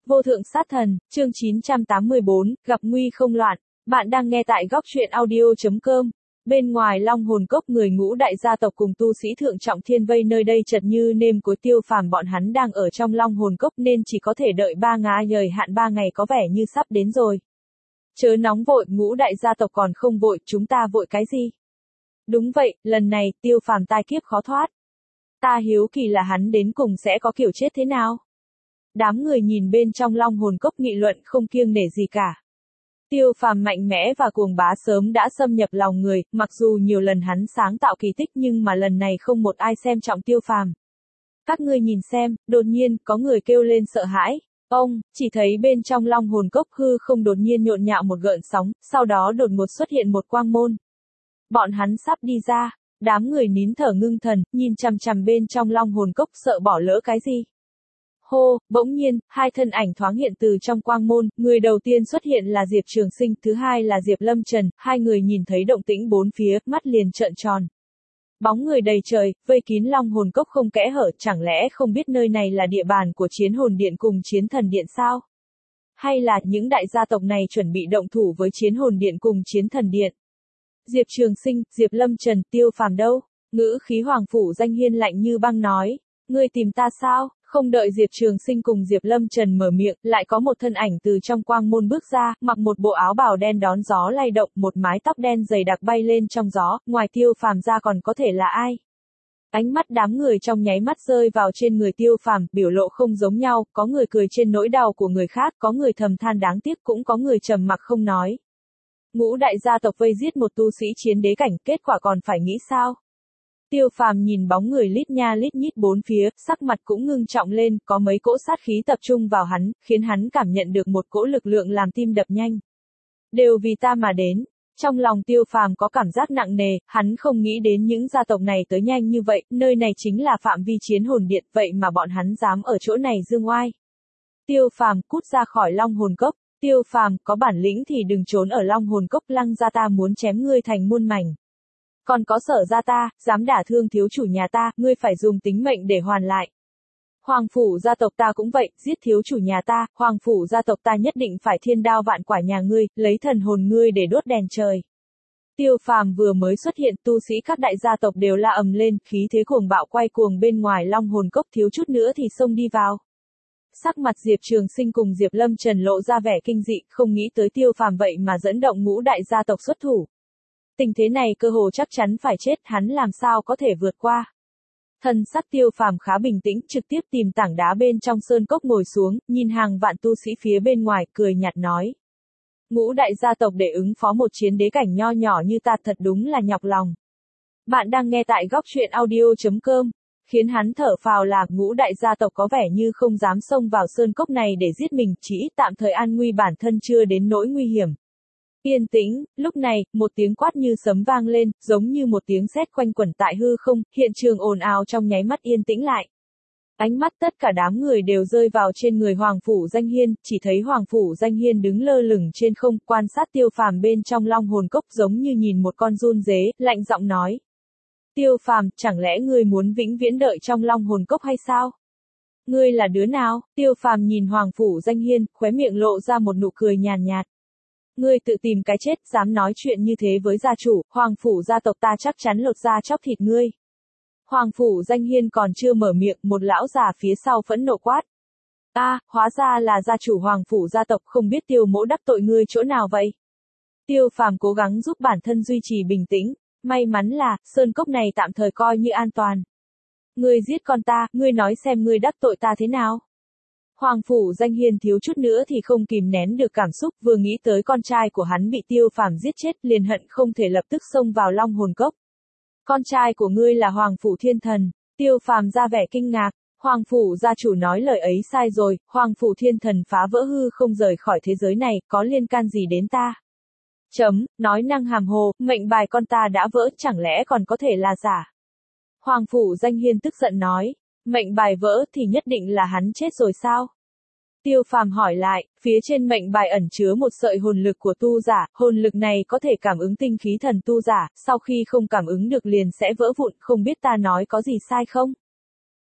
Vô thượng sát thần, chương 984, gặp nguy không loạn. Bạn đang nghe tại góc truyện audio.com. Bên ngoài Long Hồn Cốc, người Ngũ đại gia tộc cùng tu sĩ thượng trọng thiên vây nơi đây chật như nêm cối. Tiêu Phàm bọn hắn đang ở trong Long Hồn Cốc nên chỉ có thể đợi 3 ngày, thời hạn 3 ngày có vẻ như sắp đến rồi. Chớ nóng vội, Ngũ đại gia tộc còn không vội, chúng ta vội cái gì? Đúng vậy, lần này Tiêu Phàm tai kiếp khó thoát. Ta hiếu kỳ là hắn đến cùng sẽ có kiểu chết thế nào? Đám người nhìn bên trong Long Hồn Cốc nghị luận không kiêng nể gì cả. Tiêu Phàm mạnh mẽ và cuồng bá sớm đã xâm nhập lòng người, mặc dù nhiều lần hắn sáng tạo kỳ tích nhưng mà lần này không một ai xem trọng Tiêu Phàm. Các ngươi nhìn xem, đột nhiên có người kêu lên sợ hãi. Ông, chỉ thấy bên trong Long Hồn Cốc hư không đột nhiên nhộn nhạo một gợn sóng, sau đó đột ngột xuất hiện một quang môn. Bọn hắn sắp đi ra, đám người nín thở ngưng thần, nhìn chằm chằm bên trong Long Hồn Cốc sợ bỏ lỡ cái gì. Hô, bỗng nhiên, hai thân ảnh thoáng hiện từ trong quang môn, người đầu tiên xuất hiện là Diệp Trường Sinh, thứ hai là Diệp Lâm Trần, hai người nhìn thấy động tĩnh bốn phía, mắt liền trợn tròn. Bóng người đầy trời, vây kín Long Hồn Cốc không kẽ hở, chẳng lẽ không biết nơi này là địa bàn của Chiến Hồn Điện cùng Chiến Thần Điện sao? Hay là những đại gia tộc này chuẩn bị động thủ với Chiến Hồn Điện cùng Chiến Thần Điện? Diệp Trường Sinh, Diệp Lâm Trần, Tiêu Phàm đâu? Ngữ khí Hoàng Phủ Danh Hiên lạnh như băng nói, ngươi tìm ta sao? Không đợi Diệp Trường Sinh cùng Diệp Lâm Trần mở miệng, lại có một thân ảnh từ trong quang môn bước ra, mặc một bộ áo bào đen đón gió lay động, một mái tóc đen dày đặc bay lên trong gió, ngoài Tiêu Phàm ra còn có thể là ai? Ánh mắt đám người trong nháy mắt rơi vào trên người Tiêu Phàm, biểu lộ không giống nhau, có người cười trên nỗi đau của người khác, có người thầm than đáng tiếc, cũng có người trầm mặc không nói. Ngũ đại gia tộc vây giết một tu sĩ chiến đế cảnh, kết quả còn phải nghĩ sao? Tiêu Phàm nhìn bóng người lít nha lít nhít bốn phía, sắc mặt cũng ngưng trọng lên, có mấy cỗ sát khí tập trung vào hắn, khiến hắn cảm nhận được một cỗ lực lượng làm tim đập nhanh. Đều vì ta mà đến. Trong lòng Tiêu Phàm có cảm giác nặng nề, hắn không nghĩ đến những gia tộc này tới nhanh như vậy, nơi này chính là phạm vi Chiến Hồn Điện, vậy mà bọn hắn dám ở chỗ này dương oai. Tiêu Phàm cút ra khỏi Long Hồn Cốc. Tiêu Phàm, có bản lĩnh thì đừng trốn ở Long Hồn Cốc, Lăng gia ta muốn chém ngươi thành muôn mảnh. Còn có Sở gia ta, dám đả thương thiếu chủ nhà ta, ngươi phải dùng tính mệnh để hoàn lại. Hoàng phủ gia tộc ta cũng vậy, giết thiếu chủ nhà ta, Hoàng phủ gia tộc ta nhất định phải thiên đao vạn quả nhà ngươi, lấy thần hồn ngươi để đốt đèn trời. Tiêu Phàm vừa mới xuất hiện, tu sĩ các đại gia tộc đều la ầm lên, khí thế cuồng bạo quay cuồng bên ngoài Long Hồn Cốc, thiếu chút nữa thì xông đi vào. Sắc mặt Diệp Trường Sinh cùng Diệp Lâm Trần lộ ra vẻ kinh dị, không nghĩ tới Tiêu Phàm vậy mà dẫn động ngũ đại gia tộc xuất thủ. Tình thế này cơ hồ chắc chắn phải chết, hắn làm sao có thể vượt qua. Thần sắc Tiêu Phàm khá bình tĩnh, trực tiếp tìm tảng đá bên trong sơn cốc ngồi xuống, nhìn hàng vạn tu sĩ phía bên ngoài, cười nhạt nói. Ngũ đại gia tộc để ứng phó một chiến đế cảnh nho nhỏ như ta thật đúng là nhọc lòng. Bạn đang nghe tại góc truyện audio.com. Khiến hắn thở phào là ngũ đại gia tộc có vẻ như không dám xông vào sơn cốc này để giết mình, chỉ ít tạm thời an nguy bản thân chưa đến nỗi nguy hiểm. Yên tĩnh, lúc này, một tiếng quát như sấm vang lên, giống như một tiếng sét quanh quẩn tại hư không, hiện trường ồn ào trong nháy mắt yên tĩnh lại. Ánh mắt tất cả đám người đều rơi vào trên người Hoàng Phủ Danh Hiên, chỉ thấy Hoàng Phủ Danh Hiên đứng lơ lửng trên không, quan sát Tiêu Phàm bên trong Long Hồn Cốc giống như nhìn một con giun dế, lạnh giọng nói. Tiêu Phàm, chẳng lẽ ngươi muốn vĩnh viễn đợi trong Long Hồn Cốc hay sao? Ngươi là đứa nào? Tiêu Phàm nhìn Hoàng Phủ Danh Hiên, khóe miệng lộ ra một nụ cười nhàn nhạt. Ngươi tự tìm cái chết, dám nói chuyện như thế với gia chủ, Hoàng Phủ gia tộc ta chắc chắn lột da chóc thịt ngươi. Hoàng Phủ Danh Hiên còn chưa mở miệng, một lão già phía sau phẫn nộ quát. Hóa ra là gia chủ Hoàng Phủ gia tộc, không biết Tiêu mỗ đắc tội ngươi chỗ nào vậy? Tiêu Phàm cố gắng giúp bản thân duy trì bình tĩnh. May mắn là, sơn cốc này tạm thời coi như an toàn. Ngươi giết con ta, ngươi nói xem ngươi đắc tội ta thế nào? Hoàng Phủ Danh Hiên thiếu chút nữa thì không kìm nén được cảm xúc, vừa nghĩ tới con trai của hắn bị Tiêu Phàm giết chết, liền hận không thể lập tức xông vào Long Hồn Cốc. Con trai của ngươi là Hoàng Phủ Thiên Thần. Tiêu Phàm ra vẻ kinh ngạc. Hoàng Phủ gia chủ nói lời ấy sai rồi, Hoàng Phủ Thiên Thần phá vỡ hư không rời khỏi thế giới này, có liên can gì đến ta? Nói năng hàm hồ, mệnh bài con ta đã vỡ, chẳng lẽ còn có thể là giả? Hoàng Phủ Danh Hiên tức giận nói, mệnh bài vỡ thì nhất định là hắn chết rồi sao? Tiêu Phàm hỏi lại, phía trên mệnh bài ẩn chứa một sợi hồn lực của tu giả, hồn lực này có thể cảm ứng tinh khí thần tu giả, sau khi không cảm ứng được liền sẽ vỡ vụn, không biết ta nói có gì sai không?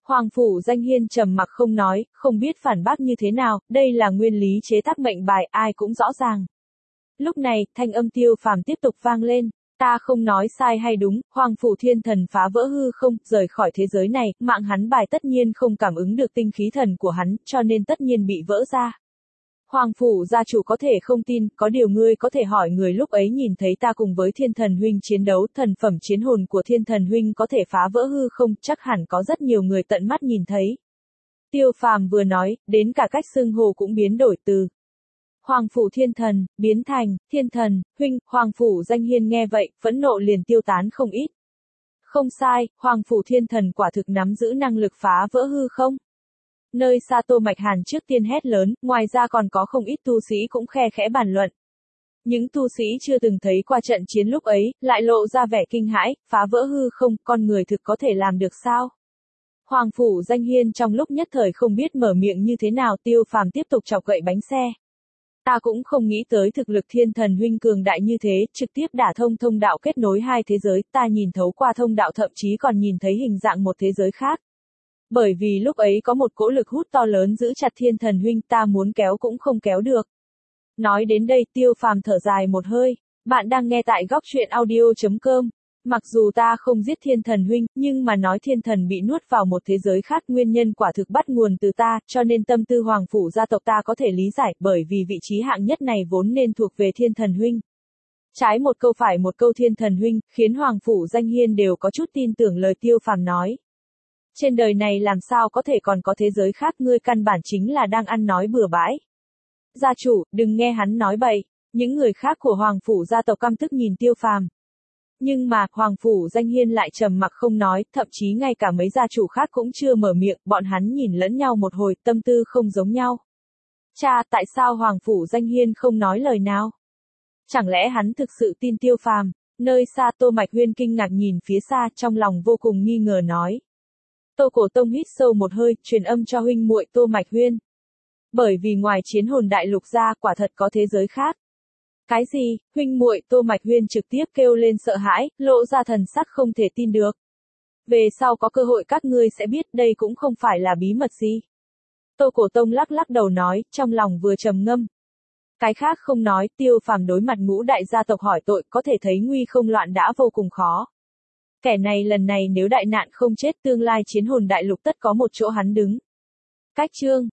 Hoàng Phủ Danh Hiên trầm mặc không nói, không biết phản bác như thế nào, đây là nguyên lý chế tác mệnh bài, ai cũng rõ ràng. Lúc này, thanh âm Tiêu Phàm tiếp tục vang lên. Ta không nói sai hay đúng, Hoàng Phủ Thiên Thần phá vỡ hư không, rời khỏi thế giới này, mạng hắn bài tất nhiên không cảm ứng được tinh khí thần của hắn, cho nên tất nhiên bị vỡ ra. Hoàng Phủ gia chủ có thể không tin, có điều ngươi có thể hỏi người lúc ấy nhìn thấy ta cùng với Thiên Thần Huynh chiến đấu, thần phẩm chiến hồn của Thiên Thần Huynh có thể phá vỡ hư không, chắc hẳn có rất nhiều người tận mắt nhìn thấy. Tiêu Phàm vừa nói, đến cả cách xưng hô cũng biến đổi từ Hoàng Phủ Thiên Thần, biến thành, Thiên Thần, Huynh, Hoàng Phủ Danh Hiên nghe vậy, phẫn nộ liền tiêu tán không ít. Không sai, Hoàng Phủ Thiên Thần quả thực nắm giữ năng lực phá vỡ hư không. Nơi xa Tô Mạch Hàn trước tiên hét lớn, ngoài ra còn có không ít tu sĩ cũng khe khẽ bàn luận. Những tu sĩ chưa từng thấy qua trận chiến lúc ấy, lại lộ ra vẻ kinh hãi, phá vỡ hư không, con người thực có thể làm được sao? Hoàng Phủ Danh Hiên trong lúc nhất thời không biết mở miệng như thế nào, Tiêu Phàm tiếp tục chọc gậy bánh xe. Ta cũng không nghĩ tới thực lực Thiên Thần Huynh cường đại như thế, trực tiếp đả thông thông đạo kết nối hai thế giới, ta nhìn thấu qua thông đạo thậm chí còn nhìn thấy hình dạng một thế giới khác. Bởi vì lúc ấy có một cỗ lực hút to lớn giữ chặt Thiên Thần Huynh, ta muốn kéo cũng không kéo được. Nói đến đây, Tiêu Phàm thở dài một hơi. Bạn đang nghe tại góc truyện audio.com. Mặc dù ta không giết Thiên Thần Huynh, nhưng mà nói Thiên Thần bị nuốt vào một thế giới khác, nguyên nhân quả thực bắt nguồn từ ta, cho nên tâm tư Hoàng Phủ gia tộc ta có thể lý giải, bởi vì vị trí hạng nhất này vốn nên thuộc về Thiên Thần Huynh. Trái một câu phải một câu Thiên Thần Huynh, khiến Hoàng Phủ Danh Hiên đều có chút tin tưởng lời Tiêu Phàm nói. Trên đời này làm sao có thể còn có thế giới khác, ngươi căn bản chính là đang ăn nói bừa bãi. Gia chủ, đừng nghe hắn nói bậy. Những người khác của Hoàng Phủ gia tộc căm tức nhìn Tiêu Phàm. Nhưng mà, Hoàng Phủ Danh Hiên lại trầm mặc không nói, thậm chí ngay cả mấy gia chủ khác cũng chưa mở miệng, bọn hắn nhìn lẫn nhau một hồi, tâm tư không giống nhau. Cha, tại sao Hoàng Phủ Danh Hiên không nói lời nào? Chẳng lẽ hắn thực sự tin Tiêu Phàm? Nơi xa Tô Mạch Huyên kinh ngạc nhìn phía xa, trong lòng vô cùng nghi ngờ nói. Tô Cổ Tông hít sâu một hơi, truyền âm cho huynh muội Tô Mạch Huyên. Bởi vì ngoài chiến hồn đại lục ra, quả thật có thế giới khác. Cái gì? Huynh muội Tô Mạch Huyên trực tiếp kêu lên sợ hãi, lộ ra thần sắc không thể tin được. Về sau có cơ hội các ngươi sẽ biết, đây cũng không phải là bí mật gì. Tô Cổ Tông lắc lắc đầu nói, trong lòng vừa trầm ngâm. Cái khác không nói, Tiêu Phàm đối mặt ngũ đại gia tộc hỏi tội, có thể thấy nguy không loạn đã vô cùng khó. Kẻ này lần này nếu đại nạn không chết, tương lai chiến hồn đại lục tất có một chỗ hắn đứng. Cách chương